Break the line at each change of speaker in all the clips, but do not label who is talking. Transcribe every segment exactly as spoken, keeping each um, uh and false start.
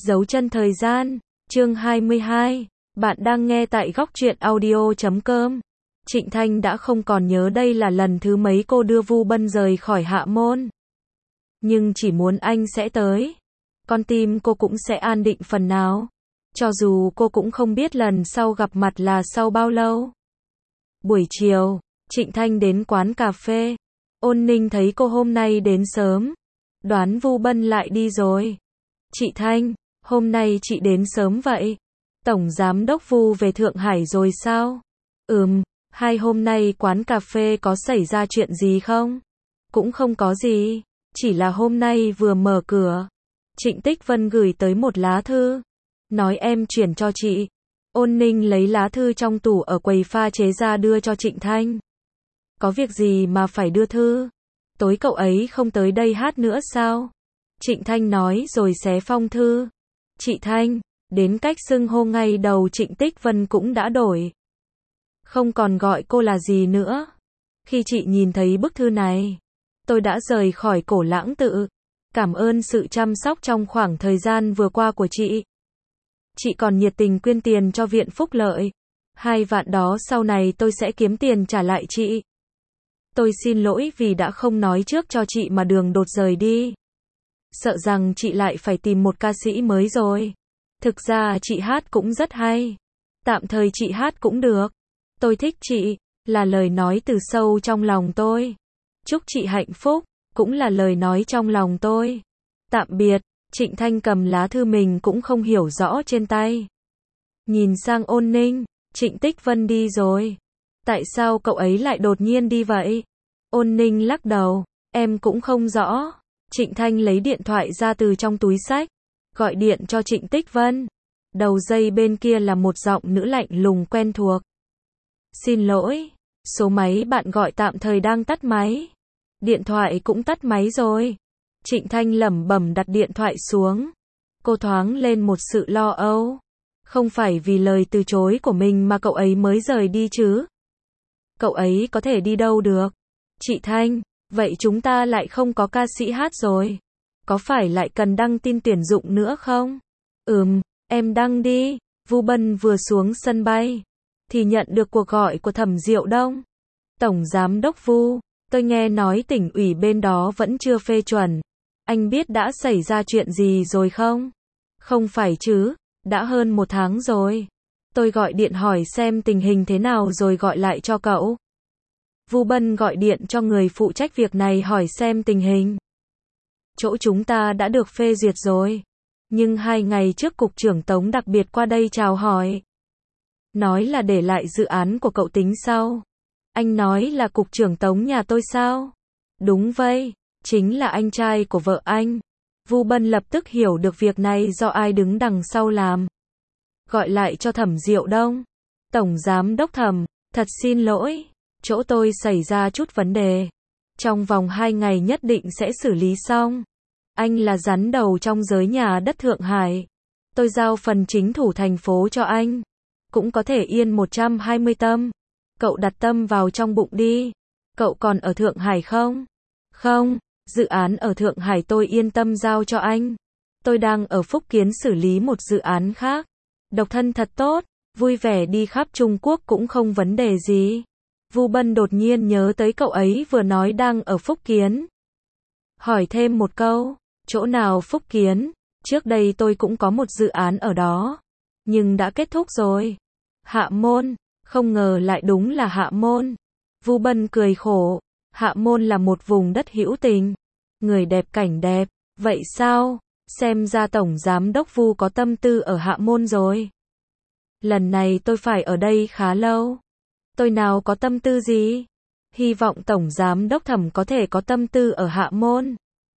Dấu chân thời gian, chương hai mươi hai. Bạn đang nghe tại góc truyện audio chấm com. Trịnh Thanh đã không còn nhớ đây là lần thứ mấy cô đưa Vu Bân rời khỏi Hạ Môn. Nhưng chỉ muốn anh sẽ tới, con tim cô cũng sẽ an định phần nào. Cho dù cô cũng không biết lần sau gặp mặt là sau bao lâu. Buổi chiều, Trịnh Thanh đến quán cà phê. Ôn Ninh thấy cô hôm nay đến sớm, đoán Vu Bân lại đi rồi. Chị Thanh, hôm nay chị đến sớm vậy. Tổng giám đốc Vu về Thượng Hải rồi sao? Ừm, hai hôm nay quán cà phê có xảy ra chuyện gì không? Cũng không có gì, chỉ là hôm nay vừa mở cửa, Trịnh Tích Vân gửi tới một lá thư, nói em chuyển cho chị. Ôn Ninh lấy lá thư trong tủ ở quầy pha chế ra đưa cho Trịnh Thanh. Có việc gì mà phải đưa thư? Tối cậu ấy không tới đây hát nữa sao? Trịnh Thanh nói rồi xé phong thư. Chị Thanh, đến cách xưng hô ngay đầu Trịnh Tích Vân cũng đã đổi. Không còn gọi cô là gì nữa. Khi chị nhìn thấy bức thư này, tôi đã rời khỏi Cổ Lãng Tự. Cảm ơn sự chăm sóc trong khoảng thời gian vừa qua của chị. Chị còn nhiệt tình quyên tiền cho viện phúc lợi. Hai vạn đó sau này tôi sẽ kiếm tiền trả lại chị. Tôi xin lỗi vì đã không nói trước cho chị mà đường đột rời đi. Sợ rằng chị lại phải tìm một ca sĩ mới rồi. Thực ra chị hát cũng rất hay. Tạm thời chị hát cũng được. Tôi thích chị, là lời nói từ sâu trong lòng tôi. Chúc chị hạnh phúc, cũng là lời nói trong lòng tôi. Tạm biệt. Trịnh Thanh cầm lá thư mình cũng không hiểu rõ trên tay. Nhìn sang Ôn Ninh, Trịnh Tích Vân đi rồi. Tại sao cậu ấy lại đột nhiên đi vậy? Ôn Ninh lắc đầu, em cũng không rõ. Trịnh Thanh lấy điện thoại ra từ trong túi xách, gọi điện cho Trịnh Tích Vân. Đầu dây bên kia là một giọng nữ lạnh lùng quen thuộc. Xin lỗi, số máy bạn gọi tạm thời đang tắt máy. Điện thoại cũng tắt máy rồi. Trịnh Thanh lẩm bẩm đặt điện thoại xuống. Cô thoáng lên một sự lo âu. Không phải vì lời từ chối của mình mà cậu ấy mới rời đi chứ. Cậu ấy có thể đi đâu được. Chị Thanh, vậy chúng ta lại không có ca sĩ hát rồi. Có phải lại cần đăng tin tuyển dụng nữa không? Ừm, em đăng đi. Vu Bân vừa xuống sân bay thì nhận được cuộc gọi của Thẩm Diệu Đông. Tổng giám đốc Vu, tôi nghe nói tỉnh ủy bên đó vẫn chưa phê chuẩn. Anh biết đã xảy ra chuyện gì rồi không? Không phải chứ, đã hơn một tháng rồi. Tôi gọi điện hỏi xem tình hình thế nào rồi gọi lại cho cậu. Vu Bân gọi điện cho người phụ trách việc này hỏi xem tình hình. Chỗ chúng ta đã được phê duyệt rồi. Nhưng hai ngày trước cục trưởng Tống đặc biệt qua đây chào hỏi. Nói là để lại dự án của cậu tính sau. Anh nói là cục trưởng Tống nhà tôi sao? Đúng vậy, chính là anh trai của vợ anh. Vu Bân lập tức hiểu được việc này do ai đứng đằng sau làm. Gọi lại cho Thẩm Diệu Đông. Tổng giám đốc Thẩm, thật xin lỗi. Chỗ tôi xảy ra chút vấn đề. Trong vòng hai ngày nhất định sẽ xử lý xong. Anh là rắn đầu trong giới nhà đất Thượng Hải. Tôi giao phần chính thủ thành phố cho anh. Cũng có thể yên một trăm hai mươi tâm. Cậu đặt tâm vào trong bụng đi. Cậu còn ở Thượng Hải không? Không, dự án ở Thượng Hải tôi yên tâm giao cho anh. Tôi đang ở Phúc Kiến xử lý một dự án khác. Độc thân thật tốt, vui vẻ đi khắp Trung Quốc cũng không vấn đề gì. Vu Bân đột nhiên nhớ tới cậu ấy vừa nói đang ở Phúc Kiến. Hỏi thêm một câu, chỗ nào Phúc Kiến? Trước đây tôi cũng có một dự án ở đó, nhưng đã kết thúc rồi. Hạ Môn, không ngờ lại đúng là Hạ Môn. Vu Bân cười khổ, Hạ Môn là một vùng đất hữu tình, người đẹp cảnh đẹp, vậy sao? Xem ra tổng giám đốc Vu có tâm tư ở Hạ Môn rồi. Lần này tôi phải ở đây khá lâu. Tôi nào có tâm tư gì? Hy vọng tổng giám đốc Thẩm có thể có tâm tư ở Hạ Môn.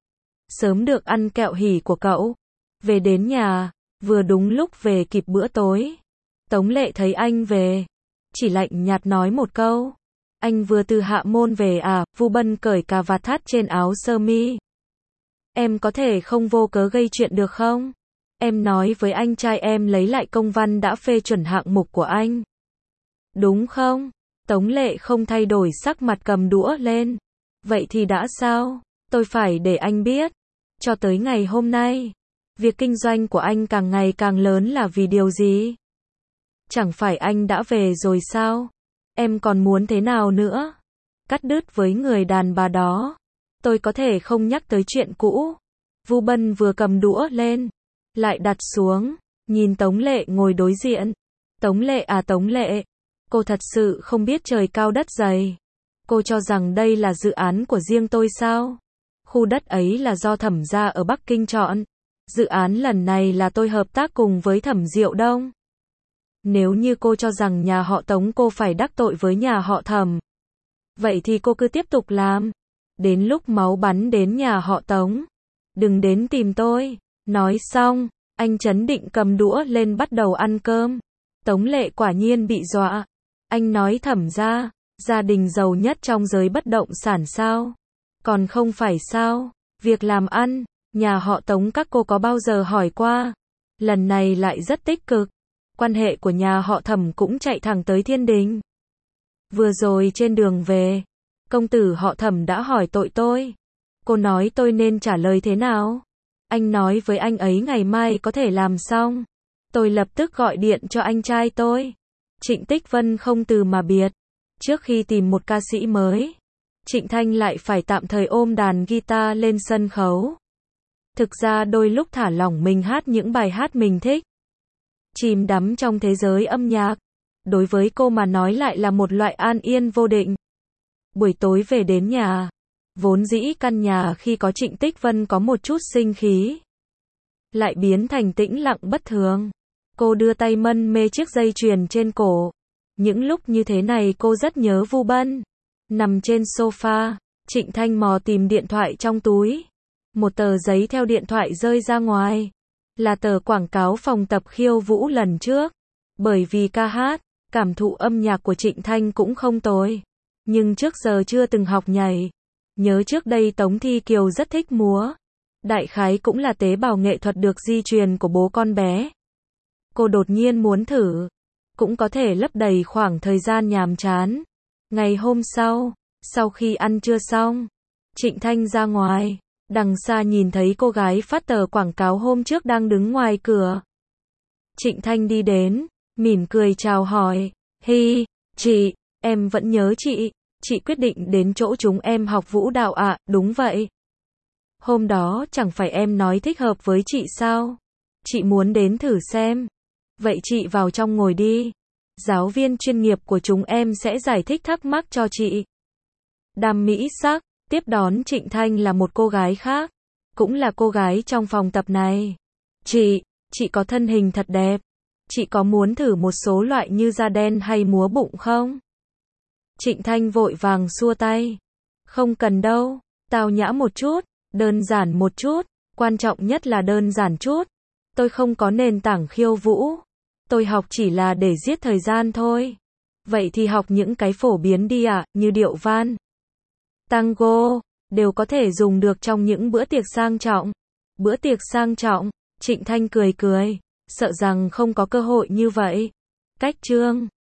Sớm được ăn kẹo hỉ của cậu. Về đến nhà, vừa đúng lúc về kịp bữa tối. Tống Lệ thấy anh về, chỉ lạnh nhạt nói một câu. Anh vừa từ Hạ Môn về à? Vu Bân cởi cà vạt thắt trên áo sơ mi. Em có thể không vô cớ gây chuyện được không? Em nói với anh trai em lấy lại công văn đã phê chuẩn hạng mục của anh. Đúng không? Tống Lệ không thay đổi sắc mặt cầm đũa lên. Vậy thì đã sao? Tôi phải để anh biết. Cho tới ngày hôm nay, Việc kinh doanh của anh càng ngày càng lớn là vì điều gì? Chẳng phải anh đã về rồi sao? Em còn muốn thế nào nữa? Cắt đứt với người đàn bà đó. Tôi có thể không nhắc tới chuyện cũ. Vu Bân vừa cầm đũa lên, lại đặt xuống, nhìn Tống Lệ ngồi đối diện. Tống Lệ à Tống Lệ, cô thật sự không biết trời cao đất dày. Cô cho rằng đây là dự án của riêng tôi sao? Khu đất ấy là do Thẩm gia ở Bắc Kinh chọn. Dự án lần này là tôi hợp tác cùng với Thẩm Diệu Đông. Nếu như cô cho rằng nhà họ Tống cô phải đắc tội với nhà họ Thẩm, vậy thì cô cứ tiếp tục làm. Đến lúc máu bắn đến nhà họ Tống, đừng đến tìm tôi. Nói xong, anh trấn định cầm đũa lên bắt đầu ăn cơm. Tống Lệ quả nhiên bị dọa. Anh nói Thẩm gia, gia đình giàu nhất trong giới bất động sản sao? Còn không phải sao? Việc làm ăn, nhà họ Tống các cô có bao giờ hỏi qua? Lần này lại rất tích cực. Quan hệ của nhà họ Thẩm cũng chạy thẳng tới thiên đình. Vừa rồi trên đường về, công tử họ Thẩm đã hỏi tội tôi. Cô nói tôi nên trả lời thế nào? Anh nói với anh ấy ngày mai có thể làm xong. Tôi lập tức gọi điện cho anh trai tôi. Trịnh Tích Vân không từ mà biệt. Trước khi tìm một ca sĩ mới, Trịnh Thanh lại phải tạm thời ôm đàn guitar lên sân khấu. Thực ra đôi lúc thả lỏng mình hát những bài hát mình thích, chìm đắm trong thế giới âm nhạc, đối với cô mà nói lại là một loại an yên vô định. Buổi tối về đến nhà, vốn dĩ căn nhà khi có Trịnh Tích Vân có một chút sinh khí, lại biến thành tĩnh lặng bất thường. Cô đưa tay mân mê chiếc dây chuyền trên cổ. Những lúc như thế này cô rất nhớ Vu Bân. Nằm trên sofa, Trịnh Thanh mò tìm điện thoại trong túi. Một tờ giấy theo điện thoại rơi ra ngoài. Là tờ quảng cáo phòng tập khiêu vũ lần trước. Bởi vì ca hát, cảm thụ âm nhạc của Trịnh Thanh cũng không tồi. Nhưng trước giờ chưa từng học nhảy. Nhớ trước đây Tống Thi Kiều rất thích múa. Đại khái cũng là tế bào nghệ thuật được di truyền của bố con bé. Cô đột nhiên muốn thử. Cũng có thể lấp đầy khoảng thời gian nhàm chán. Ngày hôm sau, sau khi ăn trưa xong, Trịnh Thanh ra ngoài. Đằng xa nhìn thấy cô gái phát tờ quảng cáo hôm trước đang đứng ngoài cửa. Trịnh Thanh đi đến, mỉm cười chào hỏi. Hi, chị, em vẫn nhớ chị. Chị quyết định đến chỗ chúng em học vũ đạo ạ, à? Đúng vậy. Hôm đó chẳng phải em nói thích hợp với chị sao? Chị muốn đến thử xem. Vậy chị vào trong ngồi đi. Giáo viên chuyên nghiệp của chúng em sẽ giải thích thắc mắc cho chị. Đàm Mỹ Sắc tiếp đón Trịnh Thanh là một cô gái khác, cũng là cô gái trong phòng tập này. Chị, chị có thân hình thật đẹp. Chị có muốn thử một số loại như da đen hay múa bụng không? Trịnh Thanh vội vàng xua tay. Không cần đâu, tao nhã một chút, đơn giản một chút, quan trọng nhất là đơn giản chút. Tôi không có nền tảng khiêu vũ. Tôi học chỉ là để giết thời gian thôi. Vậy thì học những cái phổ biến đi ạ, à, như điệu van, tango, đều có thể dùng được trong những bữa tiệc sang trọng. Bữa tiệc sang trọng, Trịnh Thanh cười cười, sợ rằng không có cơ hội như vậy. Cách chương